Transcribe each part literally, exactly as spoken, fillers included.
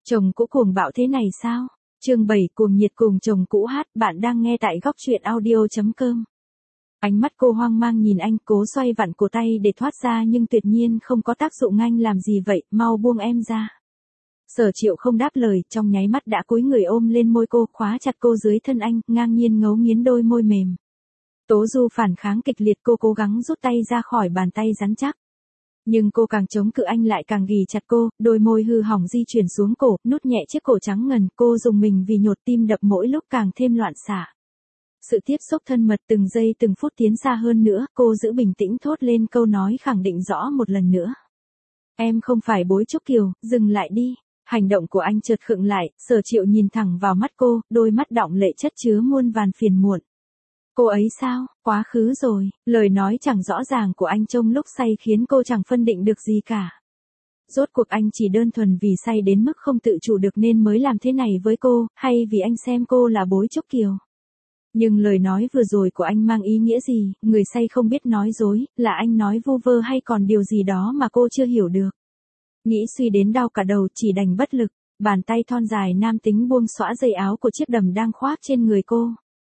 Chồng cũ cuồng bạo thế này sao? Chương bảy cuồng nhiệt cùng chồng cũ hát, bạn đang nghe tại góc truyện audio chấm com. Ánh mắt cô hoang mang nhìn anh, cố xoay vặn cổ tay để thoát ra nhưng tuyệt nhiên không có tác dụng. Anh làm gì vậy, mau buông em ra. Sở Triệu không đáp lời, trong nháy mắt đã cúi người ôm lên môi cô, khóa chặt cô dưới thân anh, ngang nhiên ngấu nghiến đôi môi mềm. Tố Du phản kháng kịch liệt, cô cố gắng rút tay ra khỏi bàn tay rắn chắc. Nhưng cô càng chống cự anh lại càng ghì chặt cô, đôi môi hư hỏng di chuyển xuống cổ, nút nhẹ chiếc cổ trắng ngần, cô dùng mình vì nhột tim đập mỗi lúc càng thêm loạn xạ. Sự tiếp xúc thân mật từng giây từng phút tiến xa hơn nữa, cô giữ bình tĩnh thốt lên câu nói khẳng định rõ một lần nữa. Em không phải Bối Trúc Kiều, dừng lại đi. Hành động của anh chợt khựng lại, Sở Triệu nhìn thẳng vào mắt cô, đôi mắt đọng lệ chất chứa muôn vàn phiền muộn. Cô ấy sao, quá khứ rồi, lời nói chẳng rõ ràng của anh trong lúc say khiến cô chẳng phân định được gì cả. Rốt cuộc anh chỉ đơn thuần vì say đến mức không tự chủ được nên mới làm thế này với cô, hay vì anh xem cô là Bối Trúc Kiều? Nhưng lời nói vừa rồi của anh mang ý nghĩa gì, người say không biết nói dối, là anh nói vu vơ hay còn điều gì đó mà cô chưa hiểu được. Nghĩ suy đến đau cả đầu, chỉ đành bất lực, bàn tay thon dài nam tính buông xõa dây áo của chiếc đầm đang khoác trên người cô.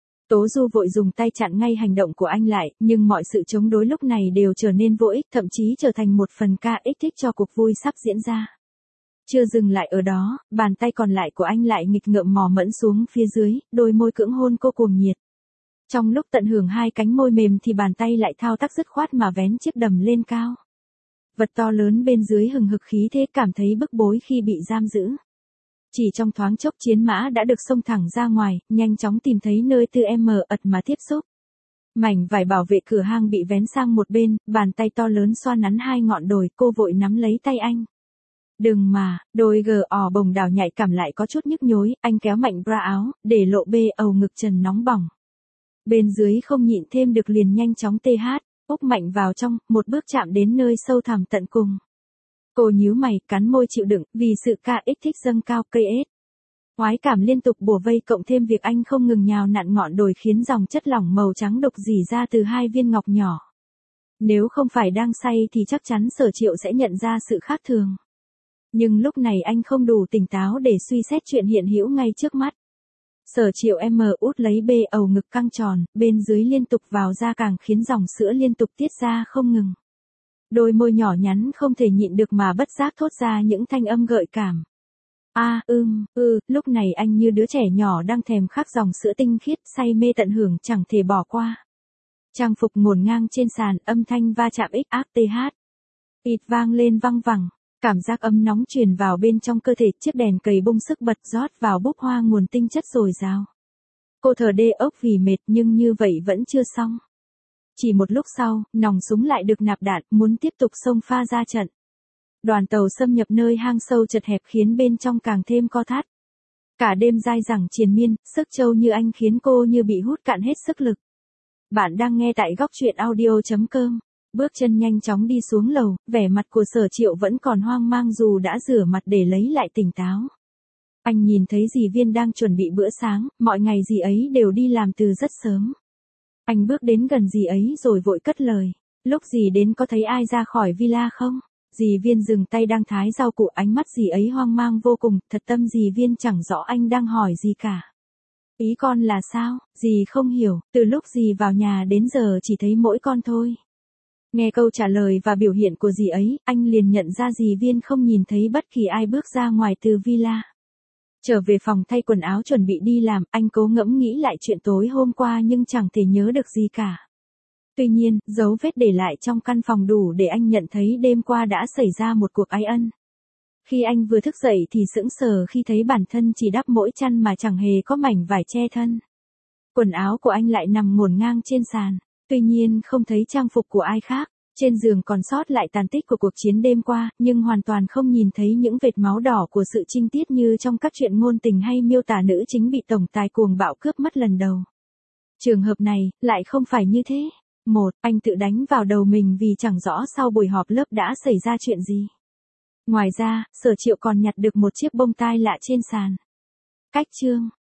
Tố Du vội dùng tay chặn ngay hành động của anh lại, nhưng mọi sự chống đối lúc này đều trở nên vô ích, thậm chí trở thành một phần ca ích thích cho cuộc vui sắp diễn ra. Chưa dừng lại ở đó, bàn tay còn lại của anh lại nghịch ngợm mò mẫm xuống phía dưới, đôi môi cưỡng hôn cô cuồng nhiệt. Trong lúc tận hưởng hai cánh môi mềm thì bàn tay lại thao tác dứt khoát mà vén chiếc đầm lên cao. Vật to lớn bên dưới hừng hực khí thế, cảm thấy bức bối khi bị giam giữ. Chỉ trong thoáng chốc chiến mã đã được xông thẳng ra ngoài, nhanh chóng tìm thấy nơi tư em ật mà tiếp xúc. Mảnh vải bảo vệ cửa hang bị vén sang một bên, bàn tay to lớn xoa nắn hai ngọn đồi, cô vội nắm lấy tay anh. Đừng mà, đôi gờ ò bồng đào nhạy cảm lại có chút nhức nhối, anh kéo mạnh bra áo, để lộ bê ầu ngực trần nóng bỏng. Bên dưới không nhịn thêm được liền nhanh chóng tê hát, úp mạnh vào trong, một bước chạm đến nơi sâu thẳm tận cùng. Cô nhíu mày, cắn môi chịu đựng, vì sự ca ích thích dâng cao cây ết. Oái cảm liên tục bủa vây cộng thêm việc anh không ngừng nhào nặn ngọn đồi khiến dòng chất lỏng màu trắng đục rỉ ra từ hai viên ngọc nhỏ. Nếu không phải đang say thì chắc chắn Sở Triệu sẽ nhận ra sự khác thường. Nhưng lúc này anh không đủ tỉnh táo để suy xét chuyện hiện hữu ngay trước mắt. Sở Triệu em út lấy bê ầu ngực căng tròn, bên dưới liên tục vào ra càng khiến dòng sữa liên tục tiết ra không ngừng. Đôi môi nhỏ nhắn không thể nhịn được mà bất giác thốt ra những thanh âm gợi cảm. A, à, ưm, ừ, lúc này anh như đứa trẻ nhỏ đang thèm khát dòng sữa tinh khiết, say mê tận hưởng chẳng thể bỏ qua. Trang phục ngổn ngang trên sàn, âm thanh va chạm ích ác tê hát. Ịt vang lên văng vẳng, cảm giác ấm nóng truyền vào bên trong cơ thể, chiếc đèn cầy bung sức bật rót vào búp hoa nguồn tinh chất dồi dào. Cô thở đê ốc vì mệt nhưng như vậy vẫn chưa xong. Chỉ một lúc sau, nòng súng lại được nạp đạn, muốn tiếp tục xông pha ra trận. Đoàn tàu xâm nhập nơi hang sâu chật hẹp khiến bên trong càng thêm co thắt. Cả đêm dai dẳng triền miên, sức trâu như anh khiến cô như bị hút cạn hết sức lực. Bạn đang nghe tại góc truyện audio chấm com. Bước chân nhanh chóng đi xuống lầu, vẻ mặt của Sở Triệu vẫn còn hoang mang dù đã rửa mặt để lấy lại tỉnh táo. Anh nhìn thấy dì Viên đang chuẩn bị bữa sáng, mọi ngày dì ấy đều đi làm từ rất sớm. Anh bước đến gần dì ấy rồi vội cất lời. Lúc dì đến có thấy ai ra khỏi villa không? Dì Viên dừng tay đang thái rau củ, ánh mắt dì ấy hoang mang vô cùng, thật tâm dì Viên chẳng rõ anh đang hỏi gì cả. Ý con là sao? Dì không hiểu, từ lúc dì vào nhà đến giờ chỉ thấy mỗi con thôi. Nghe câu trả lời và biểu hiện của dì ấy, anh liền nhận ra dì Viên không nhìn thấy bất kỳ ai bước ra ngoài từ villa. Trở về phòng thay quần áo chuẩn bị đi làm, anh cố ngẫm nghĩ lại chuyện tối hôm qua nhưng chẳng thể nhớ được gì cả. Tuy nhiên, dấu vết để lại trong căn phòng đủ để anh nhận thấy đêm qua đã xảy ra một cuộc ái ân. Khi anh vừa thức dậy thì sững sờ khi thấy bản thân chỉ đắp mỗi chăn mà chẳng hề có mảnh vải che thân. Quần áo của anh lại nằm ngổn ngang trên sàn, tuy nhiên không thấy trang phục của ai khác. Trên giường còn sót lại tàn tích của cuộc chiến đêm qua, nhưng hoàn toàn không nhìn thấy những vệt máu đỏ của sự trinh tiết như trong các truyện ngôn tình hay miêu tả nữ chính bị tổng tài cuồng bạo cướp mất lần đầu. Trường hợp này, lại không phải như thế. Một, anh tự đánh vào đầu mình vì chẳng rõ sau buổi họp lớp đã xảy ra chuyện gì. Ngoài ra, Sở Triệu còn nhặt được một chiếc bông tai lạ trên sàn. Cách chương,